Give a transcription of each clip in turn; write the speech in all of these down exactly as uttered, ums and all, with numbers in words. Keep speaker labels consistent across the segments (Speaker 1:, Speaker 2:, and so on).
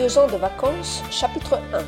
Speaker 1: Deux ans de vacances, chapitre un.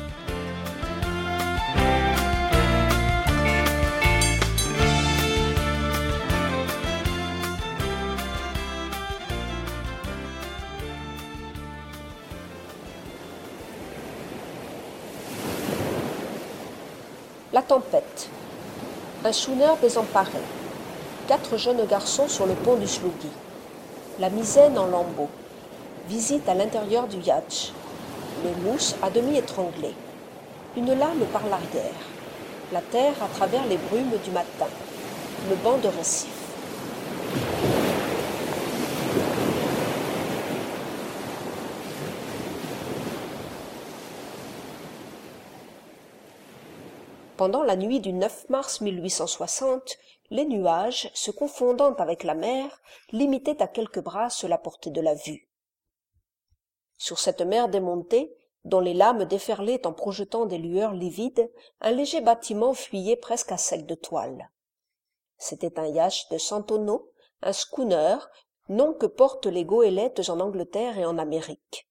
Speaker 1: La tempête. Un schooner désemparé. Quatre jeunes garçons sur le pont du Slougui. La misaine en lambeaux. Visite à l'intérieur du yacht. Le mousse à demi étranglé. Une lame par l'arrière. La terre à travers les brumes du matin. Le banc de récif. Pendant la nuit du neuf mars mille huit cent soixante, les nuages, se confondant avec la mer, limitaient à quelques brasses la portée de la vue. Sur cette mer démontée, dont les lames déferlaient en projetant des lueurs livides, un léger bâtiment fuyait presque à sec de toile. C'était un yacht de cent tonneaux, un schooner, nom que portent les goélettes en Angleterre et en Amérique.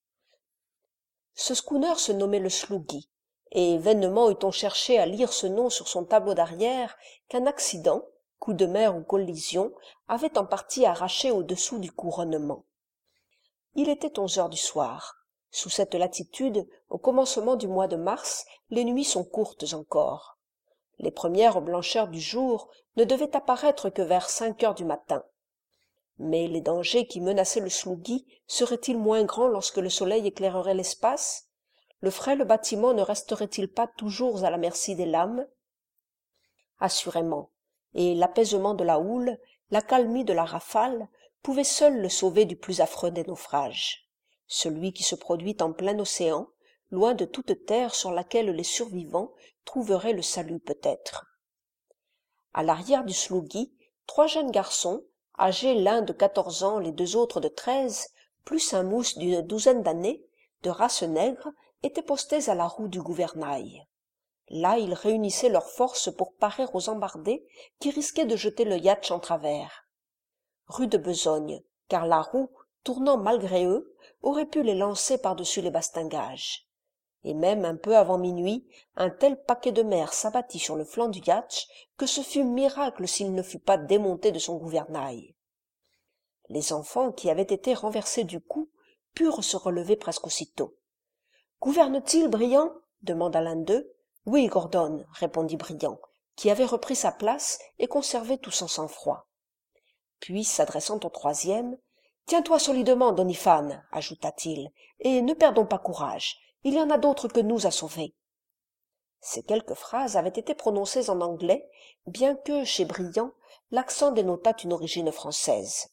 Speaker 1: Ce schooner se nommait le Slougui, et vainement eût-on cherché à lire ce nom sur son tableau d'arrière qu'un accident, coup de mer ou collision, avait en partie arraché au-dessous du couronnement. Il était onze heures du soir. Sous cette latitude, au commencement du mois de mars, les nuits sont courtes encore. Les premières blancheurs du jour ne devaient apparaître que vers cinq heures du matin. Mais les dangers qui menaçaient le Slougui seraient-ils moins grands lorsque le soleil éclairerait l'espace? Le frêle bâtiment ne resterait-il pas toujours à la merci des lames? Assurément, et l'apaisement de la houle, l'accalmie de la rafale, pouvaient seuls le sauver du plus affreux des naufrages, celui qui se produit en plein océan, loin de toute terre sur laquelle les survivants trouveraient le salut peut-être. À l'arrière du Slougui, trois jeunes garçons, âgés l'un de quatorze ans, les deux autres de treize, plus un mousse d'une douzaine d'années, de race nègre, étaient postés à la roue du gouvernail. Là, ils réunissaient leurs forces pour parer aux embardées qui risquaient de jeter le yacht en travers. Rude besogne, car la roue, tournant malgré eux, aurait pu les lancer par-dessus les bastingages. Et même un peu avant minuit, un tel paquet de mer s'abattit sur le flanc du yacht que ce fut miracle s'il ne fut pas démonté de son gouvernail. Les enfants, qui avaient été renversés du coup, purent se relever presque aussitôt. « Gouverne-t-il, Briand » demanda l'un d'eux. « Oui, Gordon, » répondit Briand, qui avait repris sa place et conservait tout son sang-froid. Puis, s'adressant au troisième, « Tiens-toi solidement, Doniphan, » ajouta-t-il, « et ne perdons pas courage. Il y en a d'autres que nous à sauver. » Ces quelques phrases avaient été prononcées en anglais, bien que, chez Briand, l'accent dénotât une origine française.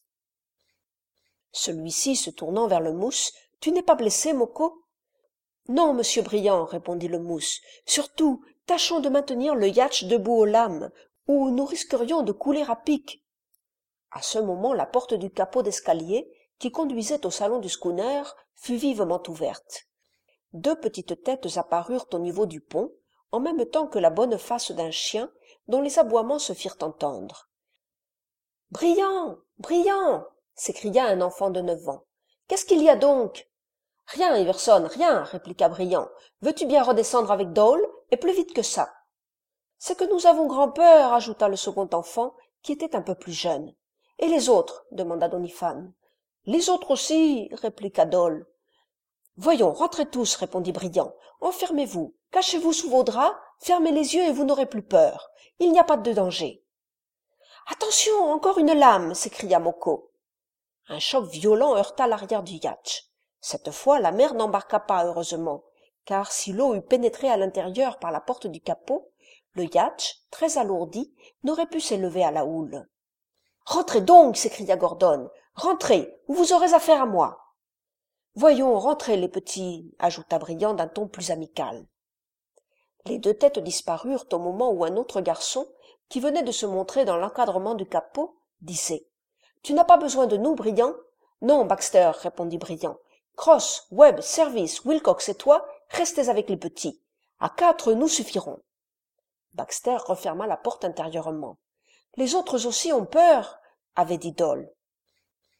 Speaker 1: Celui-ci, se tournant vers le mousse, « Tu n'es pas blessé, Moko ?»« Non, monsieur Briand, » répondit le mousse. « Surtout, tâchons de maintenir le yacht debout aux lames, ou nous risquerions de couler à pic. » À ce moment, la porte du capot d'escalier, qui conduisait au salon du schooner, fut vivement ouverte. Deux petites têtes apparurent au niveau du pont, en même temps que la bonne face d'un chien, dont les aboiements se firent entendre. « Briand, Briand !» s'écria un enfant de neuf ans. « Qu'est-ce qu'il y a donc ?»« Rien, Iverson, rien, » répliqua Briand. « Veux-tu bien redescendre avec Dole, et plus vite que ça ?»« C'est que nous avons grand-peur, » ajouta le second enfant, qui était un peu plus jeune. « Et les autres ?» demanda Doniphan. « Les autres aussi, » répliqua Dole. « Voyons, rentrez tous, » répondit Briand. « Enfermez-vous, cachez-vous sous vos draps, fermez les yeux et vous n'aurez plus peur. Il n'y a pas de danger. »« Attention, encore une lame !» s'écria Moko. Un choc violent heurta l'arrière du yacht. Cette fois, la mer n'embarqua pas, heureusement, car si l'eau eût pénétré à l'intérieur par la porte du capot, le yacht, très alourdi, n'aurait pu s'élever à la houle. « Rentrez donc !» s'écria Gordon. « Rentrez, ou vous aurez affaire à moi. »« Voyons, rentrez, les petits !» ajouta Briand d'un ton plus amical. Les deux têtes disparurent au moment où un autre garçon, qui venait de se montrer dans l'encadrement du capot, disait « Tu n'as pas besoin de nous, Briand ?»« Non, Baxter, » répondit Briand. « Cross, Webb, Service, Wilcox et toi, restez avec les petits. À quatre, nous suffirons. » Baxter referma la porte intérieurement. « Les autres aussi ont peur, » avait dit Dole.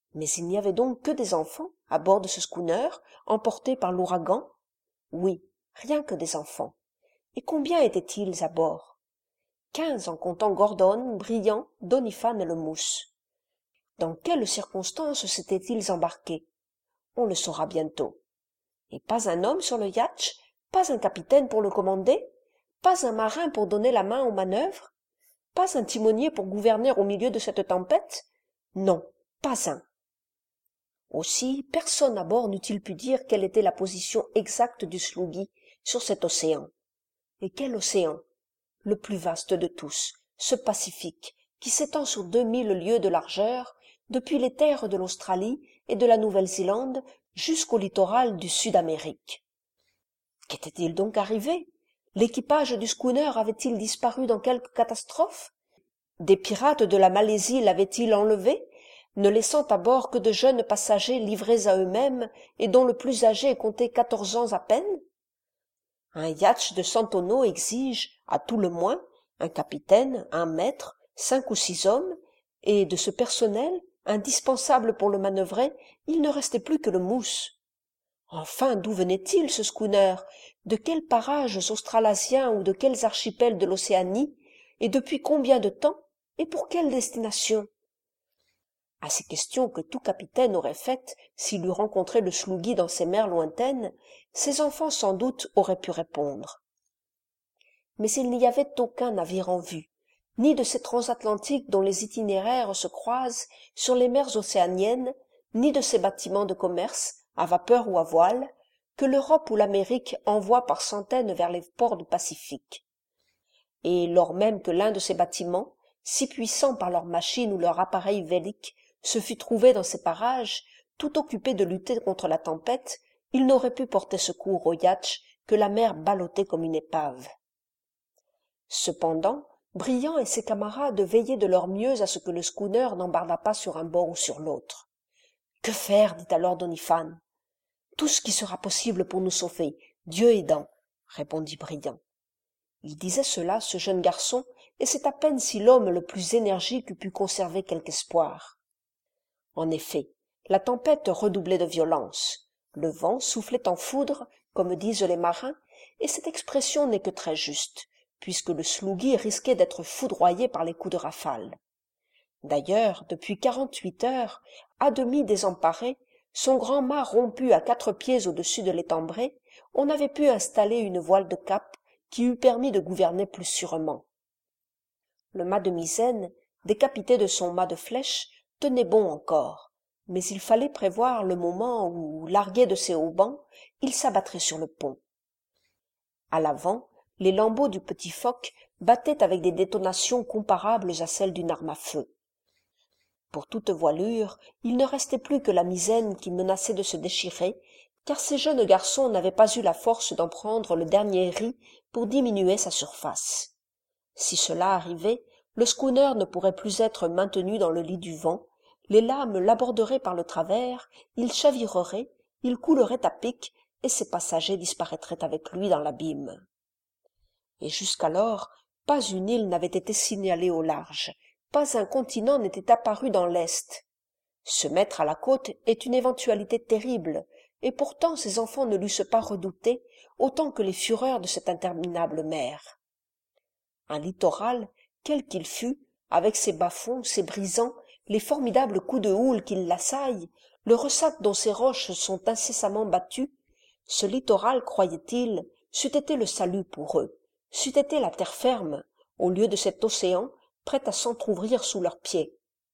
Speaker 1: Mais il n'y avait donc que des enfants à bord de ce schooner, emportés par l'ouragan? Oui, rien que des enfants. Et combien étaient-ils à bord? Quinze en comptant Gordon, Briand, Doniphan et le mousse. Dans quelles circonstances s'étaient-ils embarqués? On le saura bientôt. Et pas un homme sur le yacht, pas un capitaine pour le commander, pas un marin pour donner la main aux manœuvres, pas un timonier pour gouverner au milieu de cette tempête? Non, pas un. Aussi, personne à bord n'eût-il pu dire quelle était la position exacte du sloughi sur cet océan. Et quel océan? Le plus vaste de tous, ce Pacifique, qui s'étend sur deux mille lieues de largeur, depuis les terres de l'Australie et de la Nouvelle-Zélande jusqu'au littoral du Sud-Amérique. Qu'était-il donc arrivé? L'équipage du schooner avait-il disparu dans quelque catastrophe? Des pirates de la Malaisie l'avaient-ils enlevé, ne laissant à bord que de jeunes passagers livrés à eux-mêmes et dont le plus âgé comptait quatorze ans à peine? Un yacht de cent tonneaux exige, à tout le moins, un capitaine, un maître, cinq ou six hommes, et de ce personnel, indispensable pour le manœuvrer, il ne restait plus que le mousse. Enfin, d'où venait-il, ce schooner? De quels parages australasiens ou de quels archipels de l'Océanie? Et depuis combien de temps? Et pour quelle destination? À ces questions que tout capitaine aurait faites s'il eût rencontré le sloughi dans ces mers lointaines, ses enfants sans doute auraient pu répondre. Mais il n'y avait aucun navire en vue, ni de ces transatlantiques dont les itinéraires se croisent sur les mers océaniennes, ni de ces bâtiments de commerce, à vapeur ou à voile, que l'Europe ou l'Amérique envoient par centaines vers les ports du Pacifique. Et lors même que l'un de ces bâtiments, si puissants par leurs machines ou leur appareil vélique, se fût trouvé dans ces parages, tout occupé de lutter contre la tempête, il n'aurait pu porter secours au yacht que la mer ballottait comme une épave. Cependant, Briand et ses camarades veillaient de leur mieux à ce que le schooner n'embardât pas sur un bord ou sur l'autre. « Que faire ?» dit alors Doniphan. « Tout ce qui sera possible pour nous sauver, Dieu aidant, » répondit Briand. Il disait cela, ce jeune garçon, et c'est à peine si l'homme le plus énergique eût pu conserver quelque espoir. En effet, la tempête redoublait de violence. Le vent soufflait en foudre, comme disent les marins, et cette expression n'est que très juste, puisque le sloughi risquait d'être foudroyé par les coups de rafale. D'ailleurs, depuis quarante-huit heures, à demi désemparé, son grand mât rompu à quatre pieds au-dessus de l'étambrée, on avait pu installer une voile de cap qui eût permis de gouverner plus sûrement. Le mât de misaine, décapité de son mât de flèche, tenait bon encore, mais il fallait prévoir le moment où, largué de ses haubans, il s'abattrait sur le pont. À l'avant, les lambeaux du petit foc battaient avec des détonations comparables à celles d'une arme à feu. Pour toute voilure, il ne restait plus que la misaine qui menaçait de se déchirer, car ces jeunes garçons n'avaient pas eu la force d'en prendre le dernier ris pour diminuer sa surface. Si cela arrivait, le schooner ne pourrait plus être maintenu dans le lit du vent, les lames l'aborderaient par le travers, il chavirerait, il coulerait à pic, et ses passagers disparaîtraient avec lui dans l'abîme. Et jusqu'alors, pas une île n'avait été signalée au large, pas un continent n'était apparu dans l'Est. Se mettre à la côte est une éventualité terrible, et pourtant ses enfants ne l'eussent pas redouté autant que les fureurs de cette interminable mer. Un littoral, quel qu'il fût, avec ses bas-fonds, ses brisants, les formidables coups de houle qui l'assaillent, le ressac dont ces roches sont incessamment battues, ce littoral, croyaient-ils, c'eût été le salut pour eux, c'eût été la terre ferme, au lieu de cet océan prêt à s'entr'ouvrir sous leurs pieds.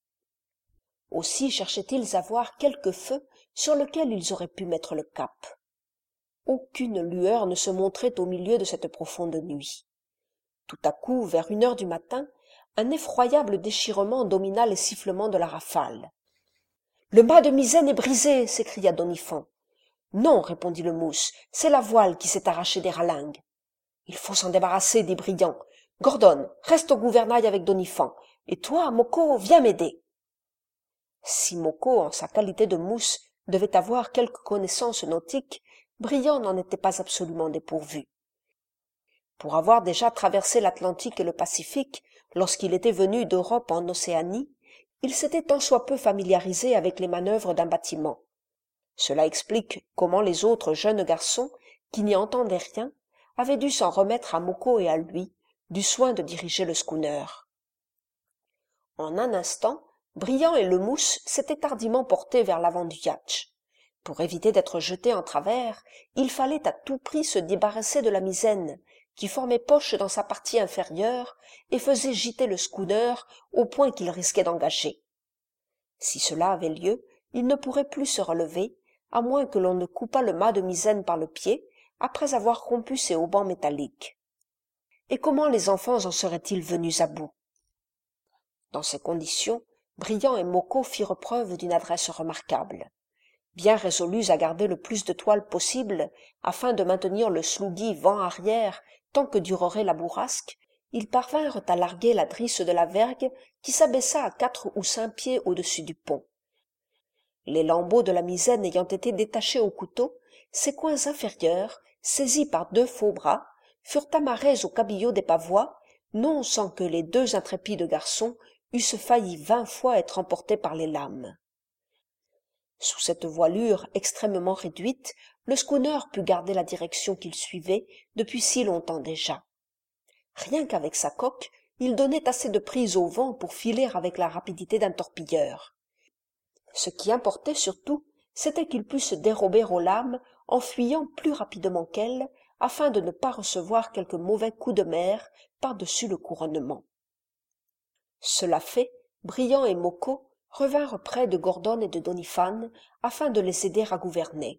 Speaker 1: Aussi cherchaient-ils à voir quelque feu sur lequel ils auraient pu mettre le cap. Aucune lueur ne se montrait au milieu de cette profonde nuit. Tout à coup, vers une heure du matin, un effroyable déchirement domina les sifflements de la rafale. « Le mât de misaine est brisé !» s'écria Doniphan. « Non, répondit le mousse, c'est la voile qui s'est arrachée des ralingues. »« Il faut s'en débarrasser, dit Briand. Gordon, reste au gouvernail avec Doniphan, et toi, Moko, viens m'aider. » Si Moko, en sa qualité de mousse, devait avoir quelques connaissances nautiques, Briand n'en était pas absolument dépourvu. Pour avoir déjà traversé l'Atlantique et le Pacifique, lorsqu'il était venu d'Europe en Océanie, il s'était tant soit peu familiarisé avec les manœuvres d'un bâtiment. Cela explique comment les autres jeunes garçons, qui n'y entendaient rien, avaient dû s'en remettre à Moko et à lui, du soin de diriger le schooner. En un instant, Briand et le mousse s'étaient hardiment portés vers l'avant du yacht. Pour éviter d'être jetés en travers, il fallait à tout prix se débarrasser de la misaine, qui formait poche dans sa partie inférieure et faisait gîter le schooner au point qu'il risquait d'engager. Si cela avait lieu, il ne pourrait plus se relever, à moins que l'on ne coupât le mât de misaine par le pied, après avoir rompu ses haubans métalliques. Et comment les enfants en seraient-ils venus à bout? Dans ces conditions, Briand et Moko firent preuve d'une adresse remarquable. Bien résolus à garder le plus de toile possible, afin de maintenir le slougui vent arrière tant que durerait la bourrasque, ils parvinrent à larguer la drisse de la vergue qui s'abaissa à quatre ou cinq pieds au-dessus du pont. Les lambeaux de la misaine ayant été détachés au couteau, ses coins inférieurs, saisis par deux faux bras, furent amarrés au cabillaud des pavois, non sans que les deux intrépides garçons eussent failli vingt fois être emportés par les lames. Sous cette voilure extrêmement réduite, le schooner put garder la direction qu'il suivait depuis si longtemps déjà. Rien qu'avec sa coque, il donnait assez de prise au vent pour filer avec la rapidité d'un torpilleur. Ce qui importait surtout, c'était qu'il pût se dérober aux lames en fuyant plus rapidement qu'elles, afin de ne pas recevoir quelque mauvais coup de mer par-dessus le couronnement. Cela fait, Briand et Moko revinrent près de Gordon et de Doniphan afin de les aider à gouverner.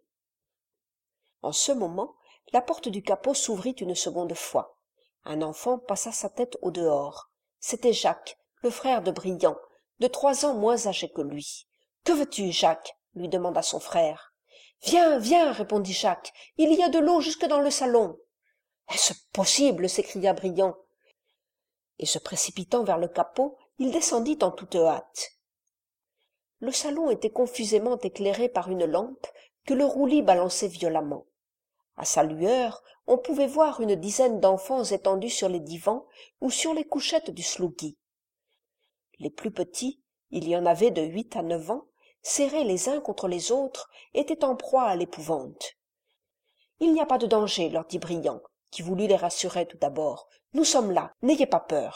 Speaker 1: En ce moment, la porte du capot s'ouvrit une seconde fois. Un enfant passa sa tête au dehors. C'était Jacques, le frère de Briand, de trois ans moins âgé que lui. « Que veux-tu, Jacques ?» lui demanda son frère. « Viens, viens, répondit Jacques, il y a de l'eau jusque dans le salon. »« Est-ce possible ?» s'écria Briand. Et se précipitant vers le capot, il descendit en toute hâte. Le salon était confusément éclairé par une lampe que le roulis balançait violemment. À sa lueur, on pouvait voir une dizaine d'enfants étendus sur les divans ou sur les couchettes du slougui. Les plus petits, il y en avait de huit à neuf ans, serrés les uns contre les autres, étaient en proie à l'épouvante. « Il n'y a pas de danger, leur dit Briand, qui voulut les rassurer tout d'abord. « Nous sommes là, n'ayez pas peur. »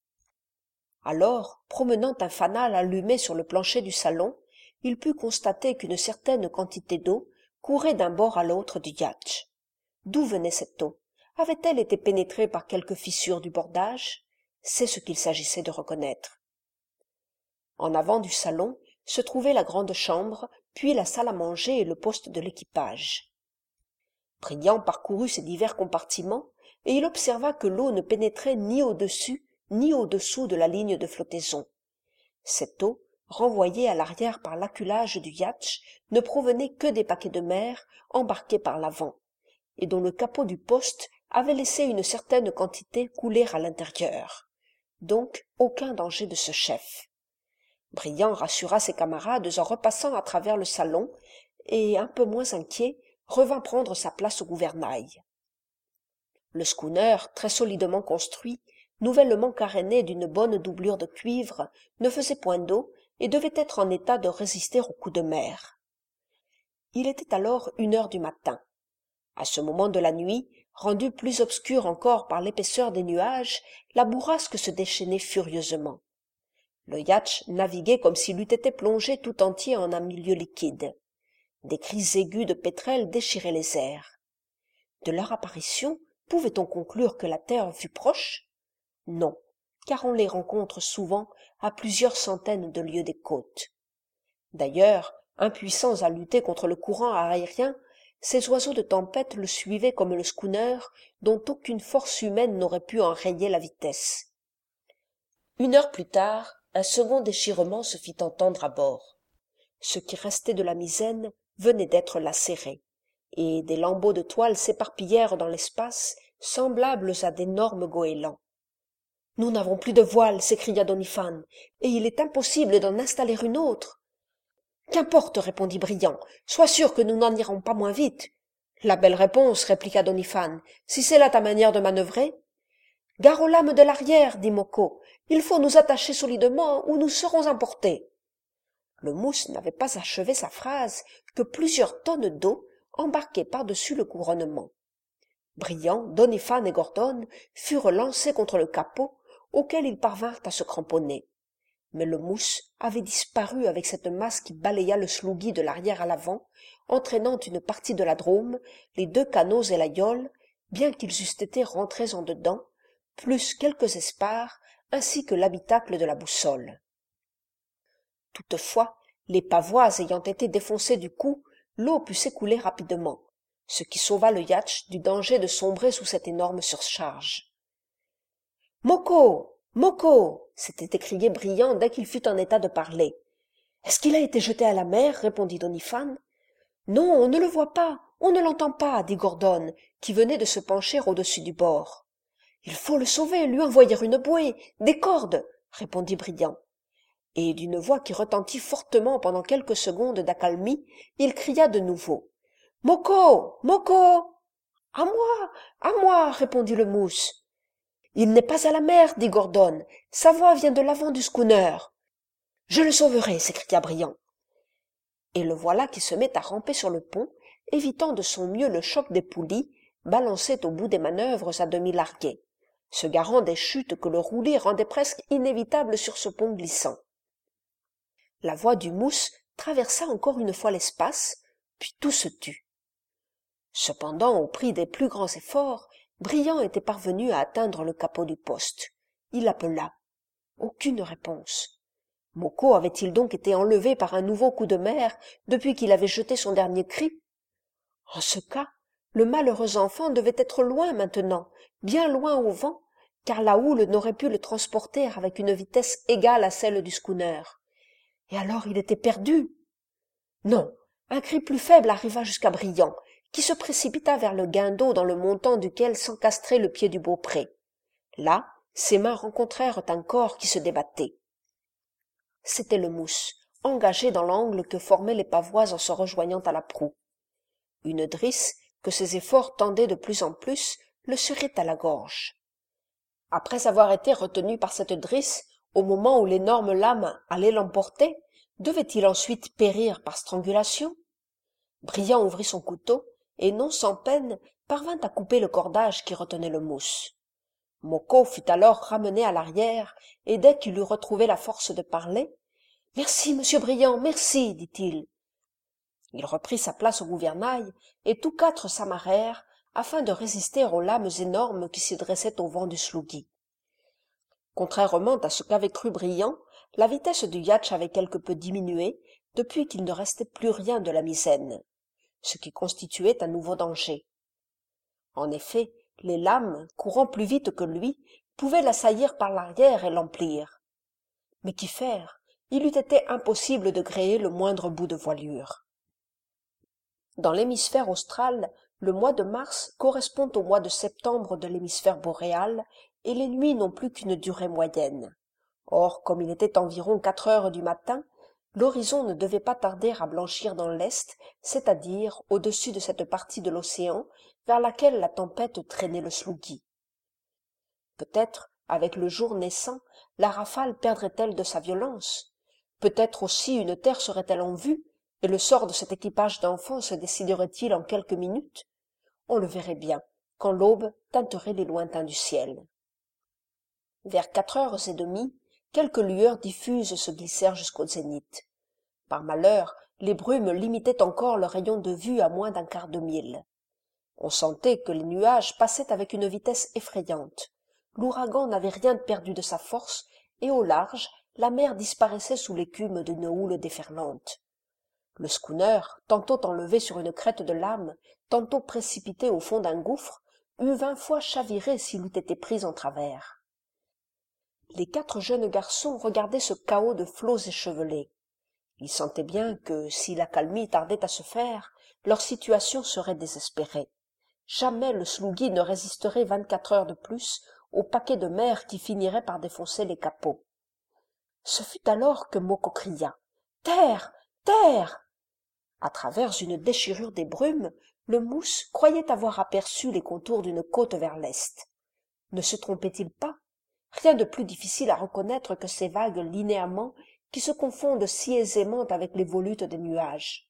Speaker 1: Alors, promenant un fanal allumé sur le plancher du salon, il put constater qu'une certaine quantité d'eau courait d'un bord à l'autre du yacht. D'où venait cette eau? Avait-elle été pénétrée par quelque fissure du bordage? C'est ce qu'il s'agissait de reconnaître. En avant du salon se trouvait la grande chambre, puis la salle à manger et le poste de l'équipage. Briand parcourut ces divers compartiments, et il observa que l'eau ne pénétrait ni au-dessus ni au-dessous de la ligne de flottaison. Cette eau, renvoyée à l'arrière par l'acculage du yacht, ne provenait que des paquets de mer embarqués par l'avant, et dont le capot du poste avait laissé une certaine quantité couler à l'intérieur. Donc aucun danger de ce chef. Briand rassura ses camarades en repassant à travers le salon, et, un peu moins inquiet, revint prendre sa place au gouvernail. Le schooner, très solidement construit, nouvellement caréné d'une bonne doublure de cuivre, ne faisait point d'eau et devait être en état de résister aux coups de mer. Il était alors une heure du matin. À ce moment de la nuit, rendue plus obscure encore par l'épaisseur des nuages, la bourrasque se déchaînait furieusement. Le yacht naviguait comme s'il eût été plongé tout entier en un milieu liquide. Des cris aigus de pétrels déchiraient les airs. De leur apparition, pouvait-on conclure que la terre fût proche? Non, car on les rencontre souvent à plusieurs centaines de lieues des côtes. D'ailleurs, impuissants à lutter contre le courant aérien, ces oiseaux de tempête le suivaient comme le schooner, dont aucune force humaine n'aurait pu enrayer la vitesse. Une heure plus tard, un second déchirement se fit entendre à bord. Ce qui restait de la misaine venait d'être lacéré, et des lambeaux de toile s'éparpillèrent dans l'espace, semblables à d'énormes goélands. « Nous n'avons plus de voile, s'écria Doniphan, et il est impossible d'en installer une autre. »« Qu'importe, répondit Briand, sois sûr que nous n'en irons pas moins vite. »« La belle réponse, répliqua Doniphan, si c'est là ta manière de manœuvrer. » Gare aux lames de l'arrière, dit Moko. Il faut nous attacher solidement ou nous serons emportés. Le mousse n'avait pas achevé sa phrase que plusieurs tonnes d'eau embarquées par-dessus le couronnement. Brillant, Doniphan et Gordon furent lancés contre le capot, auquel ils parvinrent à se cramponner. Mais le mousse avait disparu avec cette masse qui balaya le slougui de l'arrière à l'avant, entraînant une partie de la drôme, les deux canots et la yole, bien qu'ils eussent été rentrés en dedans, plus quelques espars, ainsi que l'habitacle de la boussole. Toutefois, les pavois ayant été défoncés du coup, l'eau put s'écouler rapidement, ce qui sauva le yacht du danger de sombrer sous cette énorme surcharge. « Moko! Moko !» s'était écrié Brillant dès qu'il fut en état de parler. « Est-ce qu'il a été jeté à la mer ?» répondit Doniphan. « Non, on ne le voit pas, on ne l'entend pas, dit Gordon, qui venait de se pencher au-dessus du bord. « Il faut le sauver, lui envoyer une bouée, des cordes !» répondit Brillant. Et d'une voix qui retentit fortement pendant quelques secondes d'accalmie, il cria de nouveau. « Moko! Moko !»« À moi! À moi !» répondit le mousse. « Il n'est pas à la mer, dit Gordon. Sa voix vient de l'avant du schooner. »« Je le sauverai !» s'écria Brillant. Et le voilà qui se met à ramper sur le pont, évitant de son mieux le choc des poulies, balançait au bout des manœuvres à demi larguées, se garant des chutes que le roulis rendait presque inévitables sur ce pont glissant. La voix du mousse traversa encore une fois l'espace, puis tout se tut. Cependant, au prix des plus grands efforts, Brillant était parvenu à atteindre le capot du poste. Il appela. Aucune réponse. Moko avait-il donc été enlevé par un nouveau coup de mer depuis qu'il avait jeté son dernier cri? En ce cas, le malheureux enfant devait être loin maintenant, bien loin au vent, car la houle n'aurait pu le transporter avec une vitesse égale à celle du schooner. Et alors il était perdu. Non, un cri plus faible arriva jusqu'à Brillant, qui se précipita vers le guindeau dans le montant duquel s'encastrait le pied du beaupré. Là, ses mains rencontrèrent un corps qui se débattait. C'était le mousse, engagé dans l'angle que formaient les pavois en se rejoignant à la proue. Une drisse, que ses efforts tendaient de plus en plus, le serrait à la gorge. Après avoir été retenu par cette drisse, au moment où l'énorme lame allait l'emporter, devait-il ensuite périr par strangulation? Brillant ouvrit son couteau, et non sans peine parvint à couper le cordage qui retenait le mousse. Moko fut alors ramené à l'arrière, et dès qu'il eut retrouvé la force de parler, « Merci, monsieur Brillant, merci, dit-il. » Il reprit sa place au gouvernail, et tous quatre s'amarrèrent, afin de résister aux lames énormes qui se dressaient au vent du slougui. Contrairement à ce qu'avait cru Brillant, la vitesse du yacht avait quelque peu diminué depuis qu'il ne restait plus rien de la misaine, ce qui constituait un nouveau danger. En effet, les lames, courant plus vite que lui, pouvaient l'assaillir par l'arrière et l'emplir. Mais qu'y faire? Il eût été impossible de gréer le moindre bout de voilure. Dans l'hémisphère austral, le mois de mars correspond au mois de septembre de l'hémisphère boréal, et les nuits n'ont plus qu'une durée moyenne. Or, comme il était environ quatre heures du matin, l'horizon ne devait pas tarder à blanchir dans l'est, c'est-à-dire au-dessus de cette partie de l'océan vers laquelle la tempête traînait le slougui. Peut-être, avec le jour naissant, la rafale perdrait-elle de sa violence. Peut-être aussi une terre serait-elle en vue, et le sort de cet équipage d'enfants se déciderait-il en quelques minutes? On le verrait bien, quand l'aube teinterait les lointains du ciel. Vers quatre heures et demie, quelques lueurs diffuses se glissèrent jusqu'au zénith. Par malheur, les brumes limitaient encore le rayon de vue à moins d'un quart de mille. On sentait que les nuages passaient avec une vitesse effrayante. L'ouragan n'avait rien perdu de sa force, et au large, la mer disparaissait sous l'écume d'une houle déferlante. Le schooner, tantôt enlevé sur une crête de lame, tantôt précipité au fond d'un gouffre, eût vingt fois chaviré s'il eût été pris en travers. Les quatre jeunes garçons regardaient ce chaos de flots échevelés. Ils sentaient bien que, si l'accalmie tardait à se faire, leur situation serait désespérée. Jamais le slougui ne résisterait vingt-quatre heures de plus au paquet de mer qui finirait par défoncer les capots. Ce fut alors que Moko cria « Terre! Terre !» À travers une déchirure des brumes, le mousse croyait avoir aperçu les contours d'une côte vers l'est. Ne se trompait-il pas? Rien de plus difficile à reconnaître que ces vagues linéaments qui se confondent si aisément avec les volutes des nuages.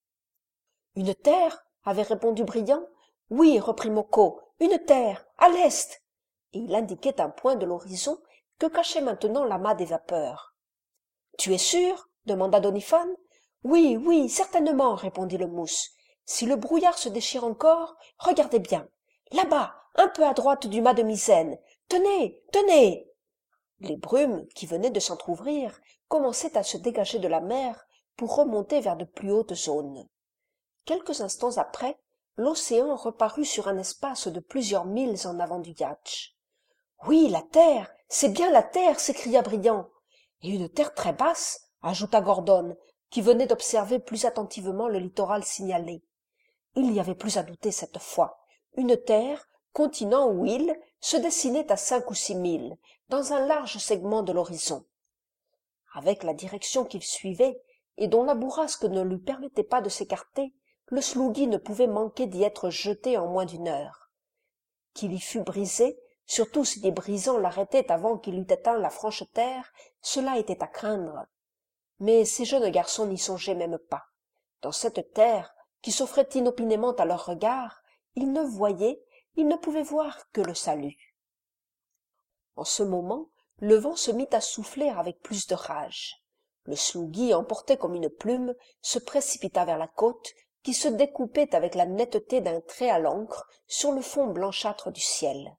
Speaker 1: « Une terre ?» avait répondu Brillant. « Oui, reprit Moko, une terre, à l'est !» Et il indiquait un point de l'horizon que cachait maintenant l'amas des vapeurs. « Tu es sûr ?» demanda Doniphan. « Oui, oui, certainement, répondit le mousse. Si le brouillard se déchire encore, regardez bien. Là-bas, un peu à droite du mât de misaine. Tenez, tenez !» Les brumes, qui venaient de s'entr'ouvrir, commençaient à se dégager de la mer pour remonter vers de plus hautes zones. Quelques instants après, l'océan reparut sur un espace de plusieurs milles en avant du yacht. « Oui, la terre, c'est bien la terre !» s'écria Brillant. « Et une terre très basse !» ajouta Gordon, qui venait d'observer plus attentivement le littoral signalé. Il n'y avait plus à douter cette fois. Une terre, continent ou île, se dessinait à cinq ou six milles, dans un large segment de l'horizon. Avec la direction qu'il suivait, et dont la bourrasque ne lui permettait pas de s'écarter, le slougui ne pouvait manquer d'y être jeté en moins d'une heure. Qu'il y fût brisé, surtout si les brisants l'arrêtaient avant qu'il eût atteint la franche terre, cela était à craindre. Mais ces jeunes garçons n'y songeaient même pas. Dans cette terre, qui s'offrait inopinément à leurs regards, ils ne voyaient, ils ne pouvaient voir que le salut. En ce moment, le vent se mit à souffler avec plus de rage. Le slougui, emporté comme une plume, se précipita vers la côte, qui se découpait avec la netteté d'un trait à l'encre sur le fond blanchâtre du ciel.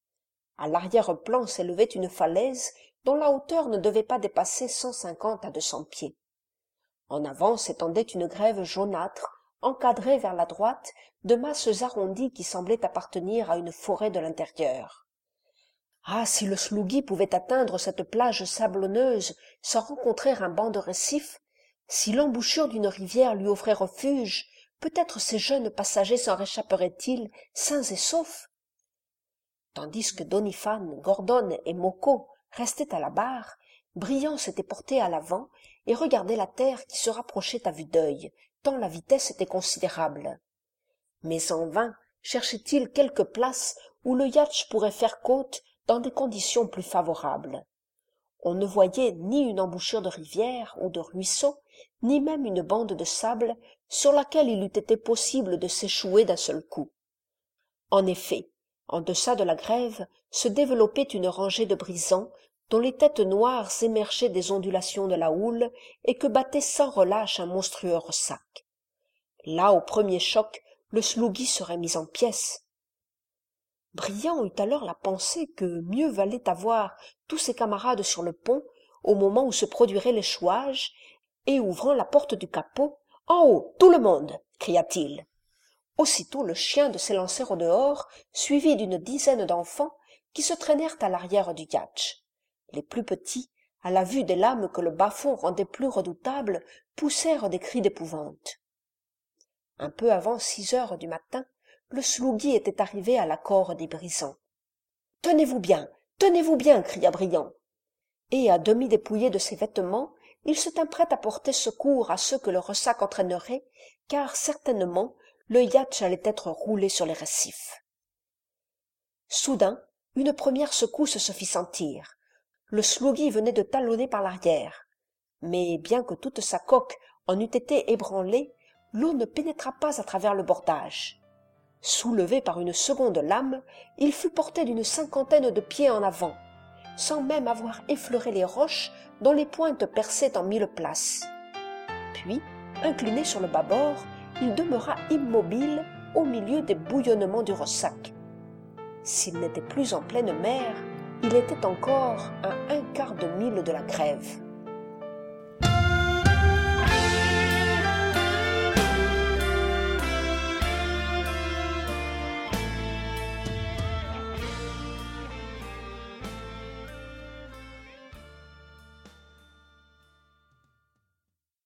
Speaker 1: À l'arrière-plan s'élevait une falaise dont la hauteur ne devait pas dépasser cent cinquante à deux cents pieds. En avant s'étendait une grève jaunâtre, encadrée vers la droite de masses arrondies qui semblaient appartenir à une forêt de l'intérieur. Ah, si le slougui pouvait atteindre cette plage sablonneuse sans rencontrer un banc de récifs, si l'embouchure d'une rivière lui offrait refuge, peut-être ces jeunes passagers s'en réchapperaient-ils sains et saufs. Tandis que Doniphan, Gordon et Moko restaient à la barre, Brillant s'était porté à l'avant et regardait la terre qui se rapprochait à vue d'œil, tant la vitesse était considérable. Mais en vain cherchait-il quelque place où le yacht pourrait faire côte dans des conditions plus favorables. On ne voyait ni une embouchure de rivière ou de ruisseau, ni même une bande de sable sur laquelle il eût été possible de s'échouer d'un seul coup. En effet, en deçà de la grève se développait une rangée de brisants dont les têtes noires émergeaient des ondulations de la houle et que battait sans relâche un monstrueux ressac. Là, au premier choc, le slougui serait mis en pièces. Brillant eut alors la pensée que mieux valait avoir tous ses camarades sur le pont au moment où se produirait l'échouage, et ouvrant la porte du capot, « En haut, tout le monde !» cria-t-il. Aussitôt le chien de s'élancer au dehors, suivi d'une dizaine d'enfants qui se traînèrent à l'arrière du yacht. Les plus petits, à la vue des lames que le bas-fond rendait plus redoutables, poussèrent des cris d'épouvante. Un peu avant six heures du matin, le slougui était arrivé à l'accord des brisants. « Tenez-vous bien, tenez-vous bien !» cria Brillant. Et, à demi dépouillé de ses vêtements, il se tint prêt à porter secours à ceux que le ressac entraînerait, car certainement le yacht allait être roulé sur les récifs. Soudain, une première secousse se fit sentir. Le slougui venait de talonner par l'arrière. Mais bien que toute sa coque en eût été ébranlée, l'eau ne pénétra pas à travers le bordage. Soulevé par une seconde lame, il fut porté d'une cinquantaine de pieds en avant, sans même avoir effleuré les roches dont les pointes perçaient en mille places. Puis, incliné sur le bâbord, il demeura immobile au milieu des bouillonnements du ressac. S'il n'était plus en pleine mer, il était encore à un quart de mille de la grève.